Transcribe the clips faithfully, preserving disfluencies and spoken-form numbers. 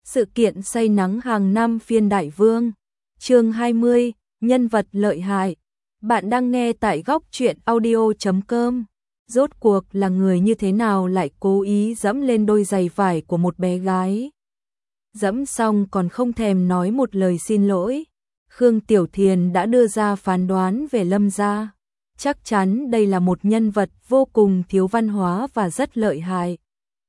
Sự kiện say nắng hàng năm phiên Đại Vương. Chương hai mươi, nhân vật lợi hại. Bạn đang nghe tại góc truyện audio chấm com. Rốt cuộc là người như thế nào lại cố ý dẫm lên đôi giày vải của một bé gái? Dẫm xong còn không thèm nói một lời xin lỗi. Khương Tiểu Thiền đã đưa ra phán đoán về Lâm gia. Chắc chắn đây là một nhân vật vô cùng thiếu văn hóa và rất lợi hại.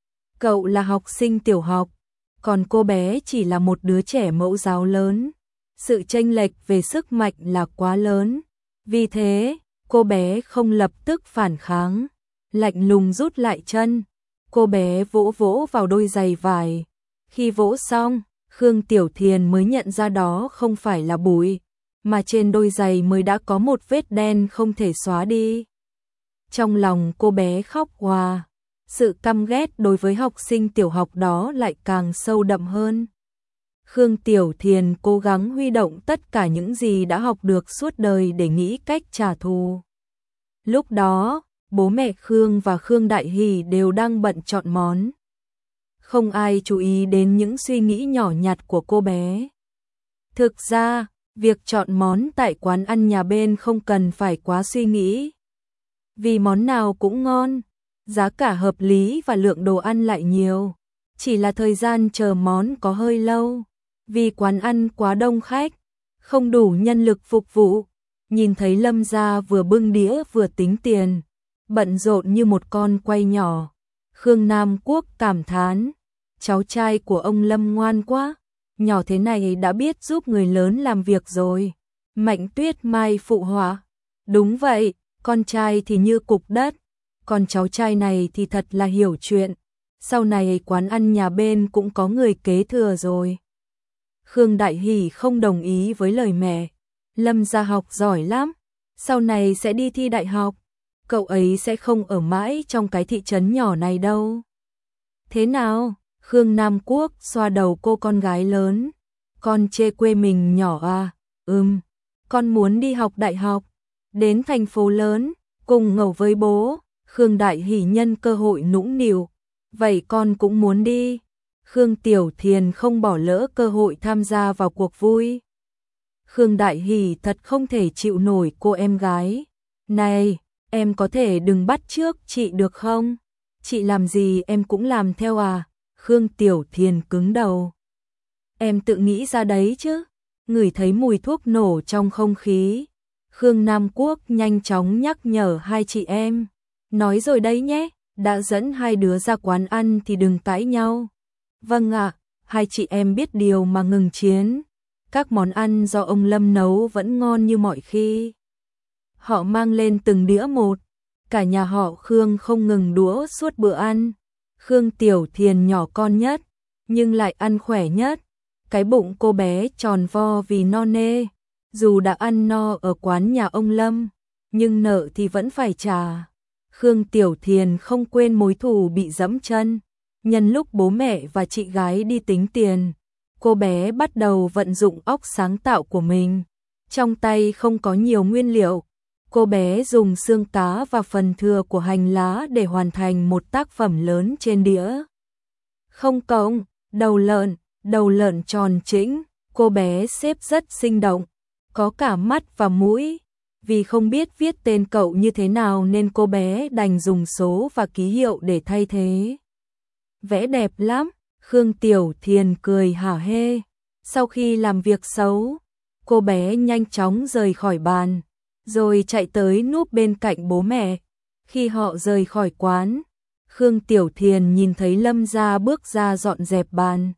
Cậu là học sinh tiểu học, còn cô bé chỉ là một đứa trẻ mẫu giáo lớn. Sự chênh lệch về sức mạnh là quá lớn. Vì thế, cô bé không lập tức phản kháng, lạnh lùng rút lại chân. Cô bé vỗ vỗ vào đôi giày vải. Khi vỗ xong, Khương Tiểu Thiền mới nhận ra đó không phải là bụi, mà trên đôi giày mới đã có một vết đen không thể xóa đi. Trong lòng cô bé khóc òa. Sự căm ghét đối với học sinh tiểu học đó lại càng sâu đậm hơn. Khương Tiểu Thiền cố gắng huy động tất cả những gì đã học được suốt đời để nghĩ cách trả thù. Lúc đó, bố mẹ Khương và Khương Đại Hỷ đều đang bận chọn món. Không ai chú ý đến những suy nghĩ nhỏ nhặt của cô bé. Thực ra, việc chọn món tại quán ăn nhà bên không cần phải quá suy nghĩ. Vì món nào cũng ngon, giá cả hợp lý và lượng đồ ăn lại nhiều. Chỉ là thời gian chờ món có hơi lâu, vì quán ăn quá đông khách, không đủ nhân lực phục vụ. Nhìn thấy Lâm gia vừa bưng đĩa vừa tính tiền, bận rộn như một con quay nhỏ. Khương Nam Quốc cảm thán, cháu trai của ông Lâm ngoan quá, nhỏ thế này đã biết giúp người lớn làm việc rồi. Mạnh Tuyết Mai phụ họa, đúng vậy, con trai thì như cục đất, còn cháu trai này thì thật là hiểu chuyện. Sau này quán ăn nhà bên cũng có người kế thừa rồi. Khương Đại Hỷ không đồng ý với lời mẹ. Lâm gia học giỏi lắm, sau này sẽ đi thi đại học. Cậu ấy sẽ không ở mãi trong cái thị trấn nhỏ này đâu. Thế nào? Khương Nam Quốc xoa đầu cô con gái lớn. Con chê quê mình nhỏ à? Ừm, con muốn đi học đại học, đến thành phố lớn, cùng ngầu với bố. Khương Đại Hỷ nhân cơ hội nũng nịu. Vậy con cũng muốn đi. Khương Tiểu Thiền không bỏ lỡ cơ hội tham gia vào cuộc vui. Khương Đại Hỷ thật không thể chịu nổi cô em gái. Này, em có thể đừng bắt chước chị được không? Chị làm gì em cũng làm theo à? Khương Tiểu Thiền cứng đầu. Em tự nghĩ ra đấy chứ. Ngửi thấy mùi thuốc nổ trong không khí, Khương Nam Quốc nhanh chóng nhắc nhở hai chị em. Nói rồi đấy nhé, đã dẫn hai đứa ra quán ăn thì đừng cãi nhau. Vâng ạ, hai chị em biết điều mà ngừng chiến. Các món ăn do ông Lâm nấu vẫn ngon như mọi khi. Họ mang lên từng đĩa một. Cả nhà họ Khương không ngừng đũa suốt bữa ăn. Khương Tiểu Thiền nhỏ con nhất, nhưng lại ăn khỏe nhất. Cái bụng cô bé tròn vo vì no nê. Dù đã ăn no ở quán nhà ông Lâm, nhưng nợ thì vẫn phải trả. Khương Tiểu Thiền không quên mối thù bị dẫm chân. Nhân lúc bố mẹ và chị gái đi tính tiền, cô bé bắt đầu vận dụng óc sáng tạo của mình. Trong tay không có nhiều nguyên liệu, cô bé dùng xương cá và phần thừa của hành lá để hoàn thành một tác phẩm lớn trên đĩa. Không cổng, đầu lợn, đầu lợn tròn chỉnh, cô bé xếp rất sinh động, có cả mắt và mũi. Vì không biết viết tên cậu như thế nào nên cô bé đành dùng số và ký hiệu để thay thế. Vẽ đẹp lắm, Khương Tiểu Thiền cười hả hê. Sau khi làm việc xấu, cô bé nhanh chóng rời khỏi bàn, rồi chạy tới núp bên cạnh bố mẹ. Khi họ rời khỏi quán, Khương Tiểu Thiền nhìn thấy Lâm gia bước ra dọn dẹp bàn.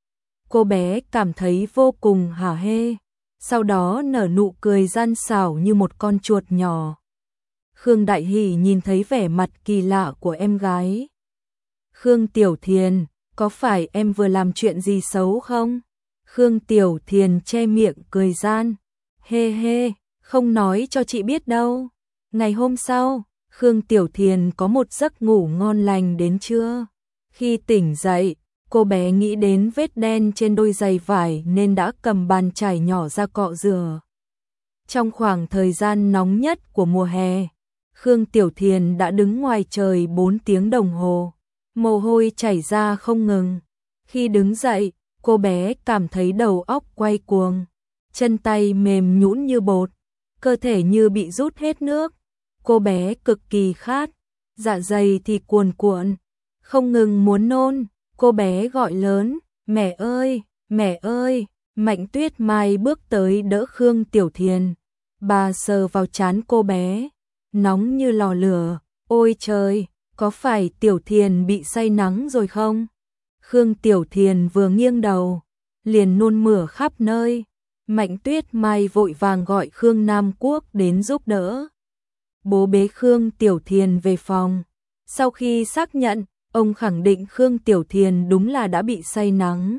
Cô bé cảm thấy vô cùng hả hê, sau đó nở nụ cười gian xảo như một con chuột nhỏ. Khương Đại Hỷ nhìn thấy vẻ mặt kỳ lạ của em gái. Khương Tiểu Thiền, có phải em vừa làm chuyện gì xấu không? Khương Tiểu Thiền che miệng cười gian. Hê hê, không nói cho chị biết đâu. Ngày hôm sau, Khương Tiểu Thiền có một giấc ngủ ngon lành đến trưa. Khi tỉnh dậy, cô bé nghĩ đến vết đen trên đôi giày vải nên đã cầm bàn chải nhỏ ra cọ rửa. Trong khoảng thời gian nóng nhất của mùa hè, Khương Tiểu Thiền đã đứng ngoài trời bốn tiếng đồng hồ, mồ hôi chảy ra không ngừng. Khi đứng dậy, Cô bé cảm thấy đầu óc quay cuồng, chân tay mềm nhũn như bột, cơ thể như bị rút hết nước. Cô bé cực kỳ khát, dạ dày thì cuồn cuộn, không ngừng muốn nôn. Cô bé gọi lớn, mẹ ơi, mẹ ơi. Mạnh Tuyết Mai bước tới đỡ Khương Tiểu Thiền. Bà sờ vào trán cô bé, nóng như lò lửa. Ôi trời, có phải Tiểu Thiền bị say nắng rồi không? Khương Tiểu Thiền vừa nghiêng đầu, liền nôn mửa khắp nơi. Mạnh Tuyết Mai vội vàng gọi Khương Nam Quốc đến giúp đỡ. Bố bế Khương Tiểu Thiền về phòng. Sau khi xác nhận, ông khẳng định Khương Tiểu Thiền đúng là đã bị say nắng.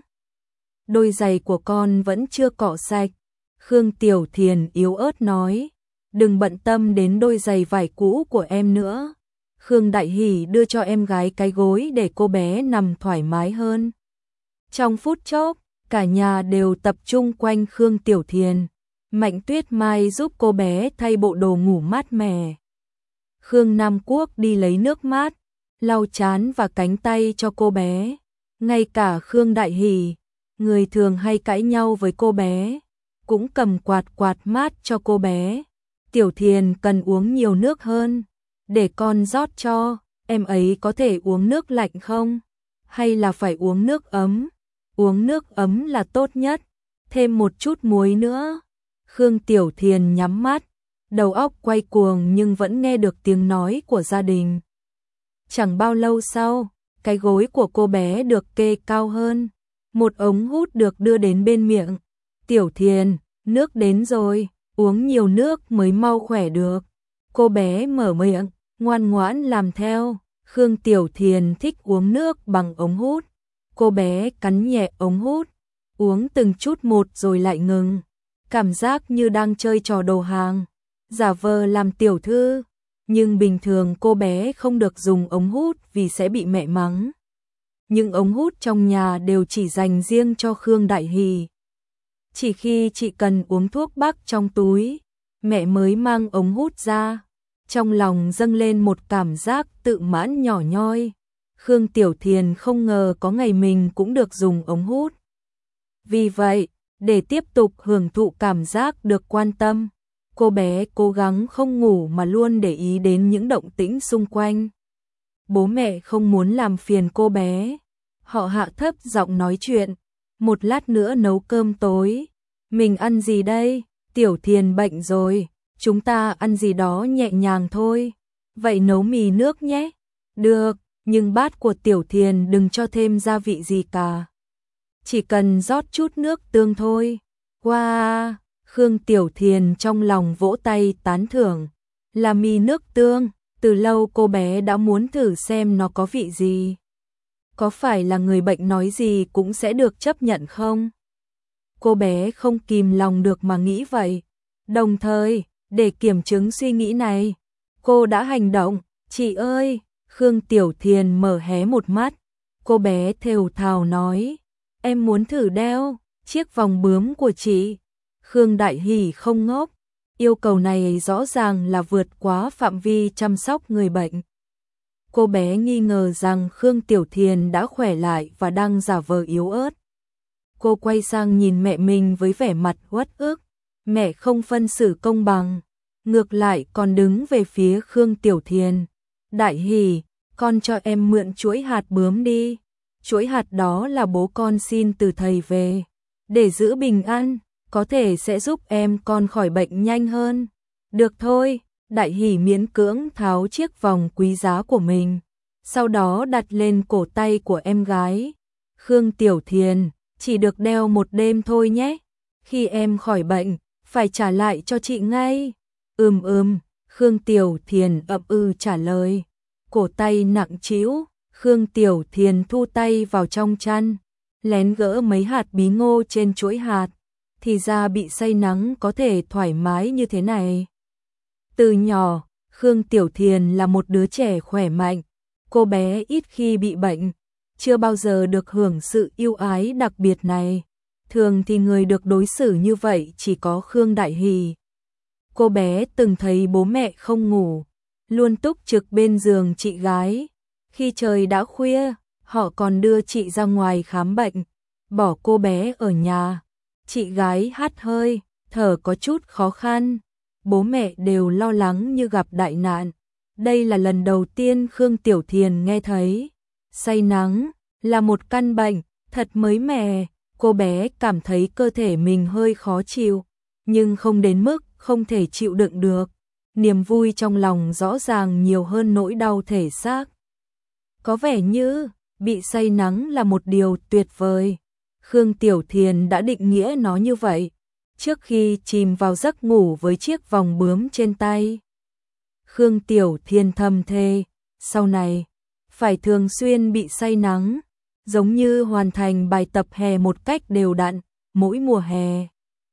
Đôi giày của con vẫn chưa cọ sạch. Khương Tiểu Thiền yếu ớt nói, đừng bận tâm đến đôi giày vải cũ của em nữa. Khương Đại Hỷ đưa cho em gái cái gối để cô bé nằm thoải mái hơn. Trong phút chốc, cả nhà đều tập trung quanh Khương Tiểu Thiền. Mạnh Tuyết Mai giúp cô bé thay bộ đồ ngủ mát mẻ. Khương Nam Quốc đi lấy nước mát, lau trán và cánh tay cho cô bé. Ngay cả Khương Đại Hỷ, người thường hay cãi nhau với cô bé, cũng cầm quạt quạt mát cho cô bé. Tiểu Thiền cần uống nhiều nước hơn, để con rót cho. Em ấy có thể uống nước lạnh không? Hay là phải uống nước ấm? Uống nước ấm là tốt nhất, thêm một chút muối nữa. Khương Tiểu Thiền nhắm mắt, đầu óc quay cuồng nhưng vẫn nghe được tiếng nói của gia đình. Chẳng bao lâu sau, cái gối của cô bé được kê cao hơn. Một ống hút được đưa đến bên miệng. Tiểu Thiền, nước đến rồi, uống nhiều nước mới mau khỏe được. Cô bé mở miệng, ngoan ngoãn làm theo. Khương Tiểu Thiền thích uống nước bằng ống hút. Cô bé cắn nhẹ ống hút, uống từng chút một rồi lại ngừng. Cảm giác như đang chơi trò đồ hàng, giả vờ làm tiểu thư. Nhưng bình thường cô bé không được dùng ống hút vì sẽ bị mẹ mắng. Nhưng ống hút trong nhà đều chỉ dành riêng cho Khương Đại Hỷ. Chỉ khi chị cần uống thuốc bắc trong túi, mẹ mới mang ống hút ra. Trong lòng dâng lên một cảm giác tự mãn nhỏ nhoi. Khương Tiểu Thiền không ngờ có ngày mình cũng được dùng ống hút. Vì vậy, để tiếp tục hưởng thụ cảm giác được quan tâm, cô bé cố gắng không ngủ mà luôn để ý đến những động tĩnh xung quanh. Bố mẹ không muốn làm phiền cô bé. Họ hạ thấp giọng nói chuyện. Một lát nữa nấu cơm tối. Mình ăn gì đây? Tiểu Thiền bệnh rồi. Chúng ta ăn gì đó nhẹ nhàng thôi. Vậy nấu mì nước nhé. Được, nhưng bát của Tiểu Thiền đừng cho thêm gia vị gì cả. Chỉ cần rót chút nước tương thôi. Wow! Khương Tiểu Thiền trong lòng vỗ tay tán thưởng. Là mì nước tương. Từ lâu cô bé đã muốn thử xem nó có vị gì. Có phải là người bệnh nói gì cũng sẽ được chấp nhận không? Cô bé không kìm lòng được mà nghĩ vậy. Đồng thời, để kiểm chứng suy nghĩ này, cô đã hành động. Chị ơi! Khương Tiểu Thiền mở hé một mắt. Cô bé thều thào nói, em muốn thử đeo chiếc vòng bướm của chị. Khương Đại Hỷ không ngốc. Yêu cầu này rõ ràng là vượt quá phạm vi chăm sóc người bệnh. Cô bé nghi ngờ rằng Khương Tiểu Thiền đã khỏe lại và đang giả vờ yếu ớt. Cô quay sang nhìn mẹ mình với vẻ mặt uất ức. Mẹ không phân xử công bằng, ngược lại còn đứng về phía Khương Tiểu Thiền. Đại Hỷ, con cho em mượn chuỗi hạt bướm đi. Chuỗi hạt đó là bố con xin từ thầy về. Để giữ bình an, có thể sẽ giúp em con khỏi bệnh nhanh hơn. Được thôi. Đại Hỷ miễn cưỡng tháo chiếc vòng quý giá của mình, sau đó đặt lên cổ tay của em gái. Khương Tiểu Thiền, chỉ được đeo một đêm thôi nhé. Khi em khỏi bệnh, phải trả lại cho chị ngay. Ừm ừm, Khương Tiểu Thiền ậm ừ trả lời. Cổ tay nặng trĩu, Khương Tiểu Thiền thu tay vào trong chăn, lén gỡ mấy hạt bí ngô trên chuỗi hạt. Thì ra bị say nắng có thể thoải mái như thế này. Từ nhỏ, Khương Tiểu Thiền là một đứa trẻ khỏe mạnh. Cô bé ít khi bị bệnh, chưa bao giờ được hưởng sự yêu ái đặc biệt này. Thường thì người được đối xử như vậy chỉ có Khương Đại Hỷ. Cô bé từng thấy bố mẹ không ngủ, luôn túc trực bên giường chị gái. Khi trời đã khuya, họ còn đưa chị ra ngoài khám bệnh. bỏ cô bé ở nhà. Chị gái hắt hơi, thở có chút khó khăn. Bố mẹ đều lo lắng như gặp đại nạn. Đây là lần đầu tiên Khương Tiểu Thiền nghe thấy. Say nắng là một căn bệnh, thật mới mẻ. Cô bé cảm thấy cơ thể mình hơi khó chịu, nhưng không đến mức không thể chịu đựng được. Niềm vui trong lòng rõ ràng nhiều hơn nỗi đau thể xác. Có vẻ như bị say nắng là một điều tuyệt vời. Khương Tiểu Thiền đã định nghĩa nó như vậy trước khi chìm vào giấc ngủ với chiếc vòng bướm trên tay. Khương Tiểu Thiền thầm thề, sau này phải thường xuyên bị say nắng, giống như hoàn thành bài tập hè một cách đều đặn mỗi mùa hè.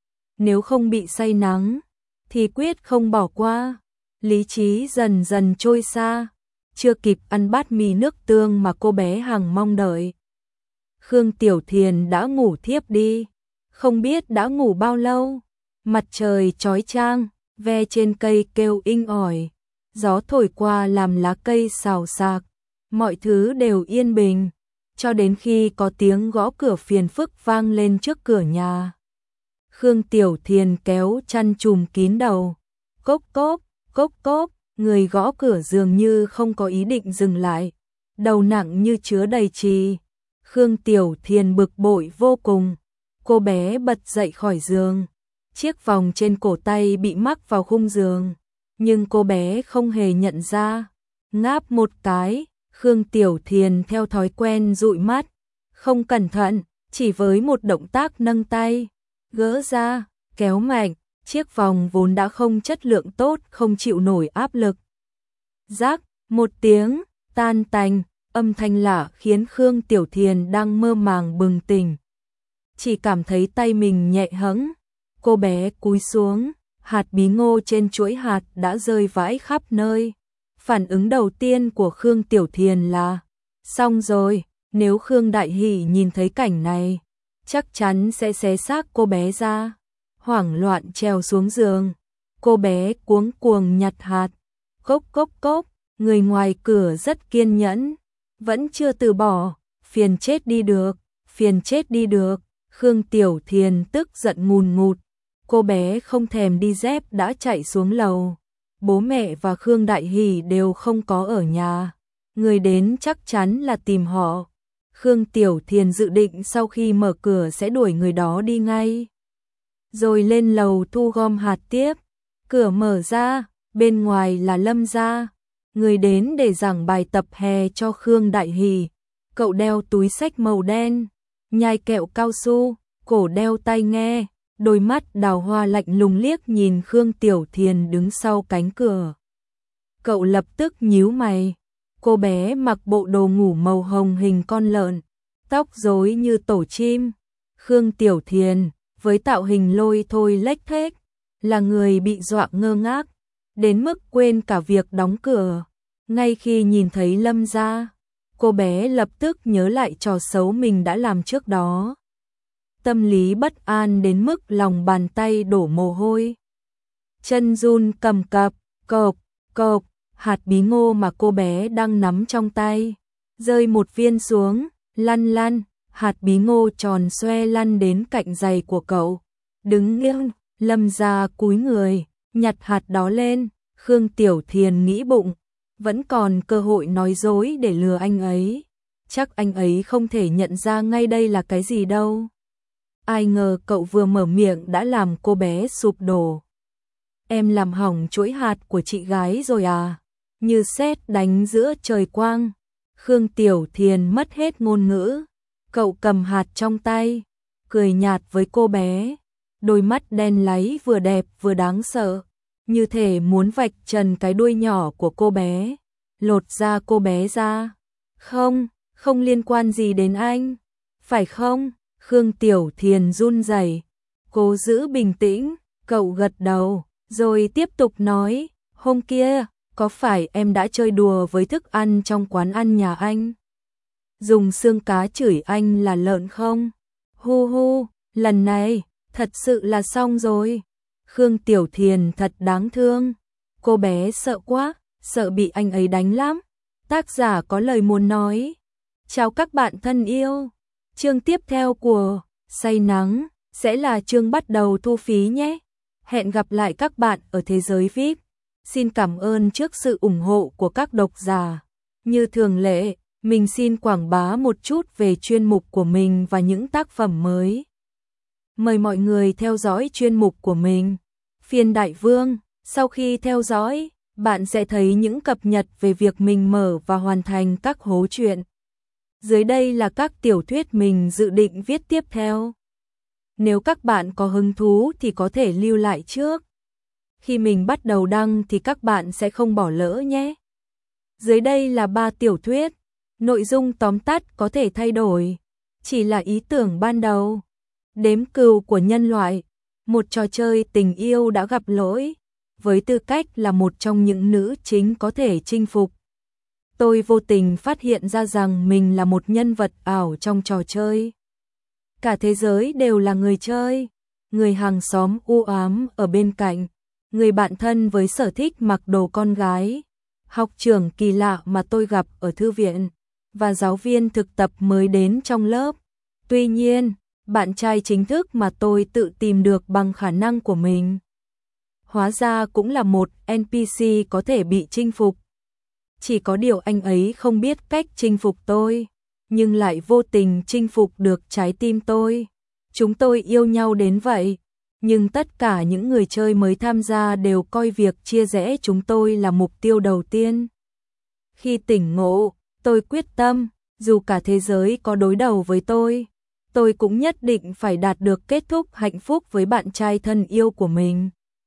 Nếu không bị say nắng thì quyết không bỏ qua. Lý trí dần dần trôi xa, chưa kịp ăn bát mì nước tương mà cô bé hằng mong đợi. Khương Tiểu Thiền đã ngủ thiếp đi, không biết đã ngủ bao lâu. Mặt trời chói chang, ve trên cây kêu inh ỏi, gió thổi qua làm lá cây xào xạc, mọi thứ đều yên bình, cho đến khi có tiếng gõ cửa phiền phức vang lên trước cửa nhà. Khương Tiểu Thiền kéo chăn trùm kín đầu, cốc cốp, cốc cốp, người gõ cửa dường như không có ý định dừng lại, đầu nặng như chứa đầy trì. Khương Tiểu Thiền bực bội vô cùng, cô bé bật dậy khỏi giường, chiếc vòng trên cổ tay bị mắc vào khung giường, nhưng cô bé không hề nhận ra. Ngáp một cái, Khương Tiểu Thiền theo thói quen dụi mắt, không cẩn thận, chỉ với một động tác nâng tay, gỡ ra, kéo mạnh, chiếc vòng vốn đã không chất lượng tốt không chịu nổi áp lực. Rắc, một tiếng, tan tành, âm thanh lạ khiến Khương Tiểu Thiền đang mơ màng bừng tỉnh. Chỉ cảm thấy tay mình nhẹ hẫng, cô bé cúi xuống, hạt bí ngô trên chuỗi hạt đã rơi vãi khắp nơi. Phản ứng đầu tiên của Khương Tiểu Thiền là, xong rồi, nếu Khương Đại Hỷ nhìn thấy cảnh này, chắc chắn sẽ xé xác cô bé ra. Hoảng loạn trèo xuống giường, cô bé cuống cuồng nhặt hạt, cốc cốc cốc, người ngoài cửa rất kiên nhẫn, vẫn chưa từ bỏ, phiền chết đi được, phiền chết đi được. Khương Tiểu Thiền tức giận ngùn ngụt, cô bé không thèm đi dép đã chạy xuống lầu. Bố mẹ và Khương Đại Hỷ đều không có ở nhà, người đến chắc chắn là tìm họ. Khương Tiểu Thiền dự định sau khi mở cửa sẽ đuổi người đó đi ngay, rồi lên lầu thu gom hạt tiếp. Cửa mở ra, bên ngoài là Lâm gia, người đến để giảng bài tập hè cho Khương Đại Hỷ. Cậu đeo túi xách màu đen, nhai kẹo cao su, cổ đeo tai nghe, đôi mắt đào hoa lạnh lùng liếc nhìn Khương Tiểu Thiền đứng sau cánh cửa. Cậu lập tức nhíu mày. Cô bé mặc bộ đồ ngủ màu hồng hình con lợn, tóc rối như tổ chim. Khương Tiểu Thiền, với tạo hình lôi thôi lếch thếch, là người bị dọa ngơ ngác, đến mức quên cả việc đóng cửa. Ngay khi nhìn thấy Lâm gia, cô bé lập tức nhớ lại trò xấu mình đã làm trước đó. Tâm lý bất an đến mức lòng bàn tay đổ mồ hôi. Chân run cầm cập, cộp, cộp, hạt bí ngô mà cô bé đang nắm trong tay rơi một viên xuống, lăn lăn, hạt bí ngô tròn xoe lăn đến cạnh giày của cậu. Đứng nghiêng, Lâm gia cúi người, nhặt hạt đó lên. Khương Tiểu Thiền nghĩ bụng, vẫn còn cơ hội nói dối để lừa anh ấy. Chắc anh ấy không thể nhận ra ngay đây là cái gì đâu. Ai ngờ cậu vừa mở miệng đã làm cô bé sụp đổ. Em làm hỏng chuỗi hạt của chị gái rồi à? Như sét đánh giữa trời quang. Khương Tiểu Thiền mất hết ngôn ngữ. Cậu cầm hạt trong tay, cười nhạt với cô bé. Đôi mắt đen láy vừa đẹp vừa đáng sợ, như thể muốn vạch trần cái đuôi nhỏ của cô bé, lột da cô bé ra. Không, không liên quan gì đến anh, phải không? Khương Tiểu Thiền run rẩy, cố giữ bình tĩnh. Cậu gật đầu, rồi tiếp tục nói, hôm kia, có phải em đã chơi đùa với thức ăn trong quán ăn nhà anh? Dùng xương cá chửi anh là lợn không? Hu hu, lần này, thật sự là xong rồi. Khương Tiểu Thiền thật đáng thương. Cô bé sợ quá, sợ bị anh ấy đánh lắm. Tác giả có lời muốn nói. Chào các bạn thân yêu. Chương tiếp theo của Say Nắng sẽ là chương bắt đầu thu phí nhé. Hẹn gặp lại các bạn ở thế giới vi ai pi. Xin cảm ơn trước sự ủng hộ của các độc giả. Như thường lệ, mình xin quảng bá một chút về chuyên mục của mình và những tác phẩm mới. Mời mọi người theo dõi chuyên mục của mình, Phiên Đại Vương. Sau khi theo dõi, bạn sẽ thấy những cập nhật về việc mình mở và hoàn thành các hố truyện. Dưới đây là các tiểu thuyết mình dự định viết tiếp theo. Nếu các bạn có hứng thú thì có thể lưu lại trước. Khi mình bắt đầu đăng thì các bạn sẽ không bỏ lỡ nhé. Dưới đây là ba tiểu thuyết, nội dung tóm tắt có thể thay đổi, chỉ là ý tưởng ban đầu. Đếm cừu của nhân loại, một trò chơi tình yêu đã gặp lỗi, với tư cách là một trong những nữ chính có thể chinh phục. Tôi vô tình phát hiện ra rằng mình là một nhân vật ảo trong trò chơi. Cả thế giới đều là người chơi, người hàng xóm u ám ở bên cạnh, người bạn thân với sở thích mặc đồ con gái, học trưởng kỳ lạ mà tôi gặp ở thư viện, và giáo viên thực tập mới đến trong lớp. Tuy nhiên, bạn trai chính thức mà tôi tự tìm được bằng khả năng của mình, hóa ra cũng là một en pê xê có thể bị chinh phục. Chỉ có điều anh ấy không biết cách chinh phục tôi, nhưng lại vô tình chinh phục được trái tim tôi. Chúng tôi yêu nhau đến vậy, nhưng tất cả những người chơi mới tham gia đều coi việc chia rẽ chúng tôi là mục tiêu đầu tiên. Khi tỉnh ngộ, tôi quyết tâm, dù cả thế giới có đối đầu với tôi, tôi cũng nhất định phải đạt được kết thúc hạnh phúc với bạn trai thân yêu của mình.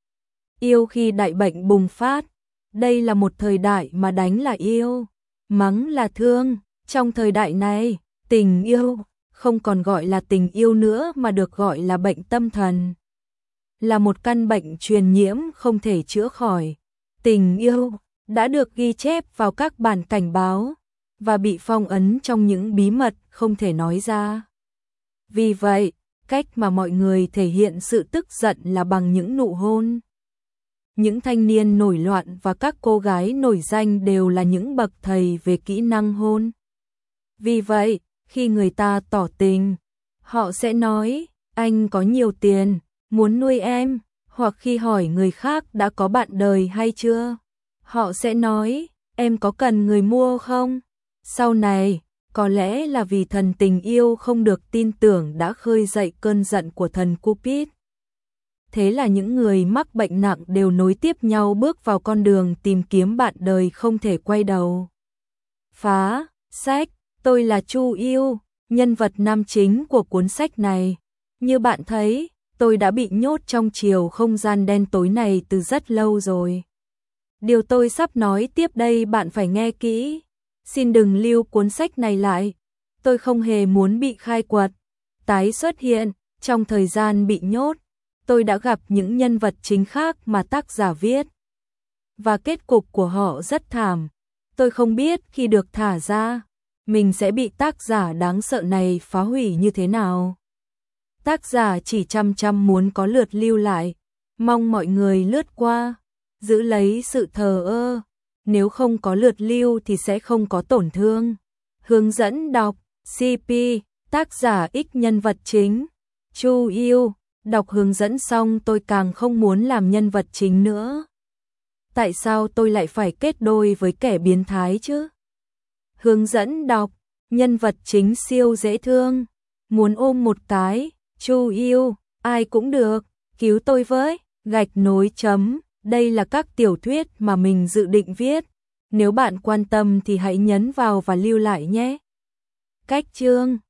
Yêu khi đại bệnh bùng phát. Đây là một thời đại mà đánh là yêu, mắng là thương. Trong thời đại này, tình yêu không còn gọi là tình yêu nữa mà được gọi là bệnh tâm thần. Là một căn bệnh truyền nhiễm không thể chữa khỏi. Tình yêu đã được ghi chép vào các bản cảnh báo và bị phong ấn trong những bí mật không thể nói ra. Vì vậy, cách mà mọi người thể hiện sự tức giận là bằng những nụ hôn. Những thanh niên nổi loạn và các cô gái nổi danh đều là những bậc thầy về kỹ năng hôn. Vì vậy, khi người ta tỏ tình, họ sẽ nói, anh có nhiều tiền, muốn nuôi em, hoặc khi hỏi người khác đã có bạn đời hay chưa, họ sẽ nói, em có cần người mua không? Sau này, có lẽ là vì thần tình yêu không được tin tưởng đã khơi dậy cơn giận của thần Cupid. Thế là những người mắc bệnh nặng đều nối tiếp nhau bước vào con đường tìm kiếm bạn đời không thể quay đầu. Phá sách, tôi là Chu Yêu, nhân vật nam chính của cuốn sách này. Như bạn thấy, tôi đã bị nhốt trong chiều không gian đen tối này từ rất lâu rồi. Điều tôi sắp nói tiếp đây bạn phải nghe kỹ. Xin đừng lưu cuốn sách này lại. Tôi không hề muốn bị khai quật, tái xuất hiện. Trong thời gian bị nhốt, tôi đã gặp những nhân vật chính khác mà tác giả viết. Và kết cục của họ rất thảm. Tôi không biết khi được thả ra, mình sẽ bị tác giả đáng sợ này phá hủy như thế nào. Tác giả chỉ chăm chăm muốn có lượt lưu lại, mong mọi người lướt qua, giữ lấy sự thờ ơ. Nếu không có lượt lưu thì sẽ không có tổn thương. Hướng dẫn đọc, xê pê, tác giả X nhân vật chính, Chu Yêu. Đọc hướng dẫn xong tôi càng không muốn làm nhân vật chính nữa. Tại sao tôi lại phải kết đôi với kẻ biến thái chứ? Hướng dẫn đọc, nhân vật chính siêu dễ thương, muốn ôm một cái, Chu Yêu, ai cũng được, cứu tôi với, gạch nối chấm. Đây là các tiểu thuyết mà mình dự định viết. Nếu bạn quan tâm thì hãy nhấn vào và lưu lại nhé. Cách chương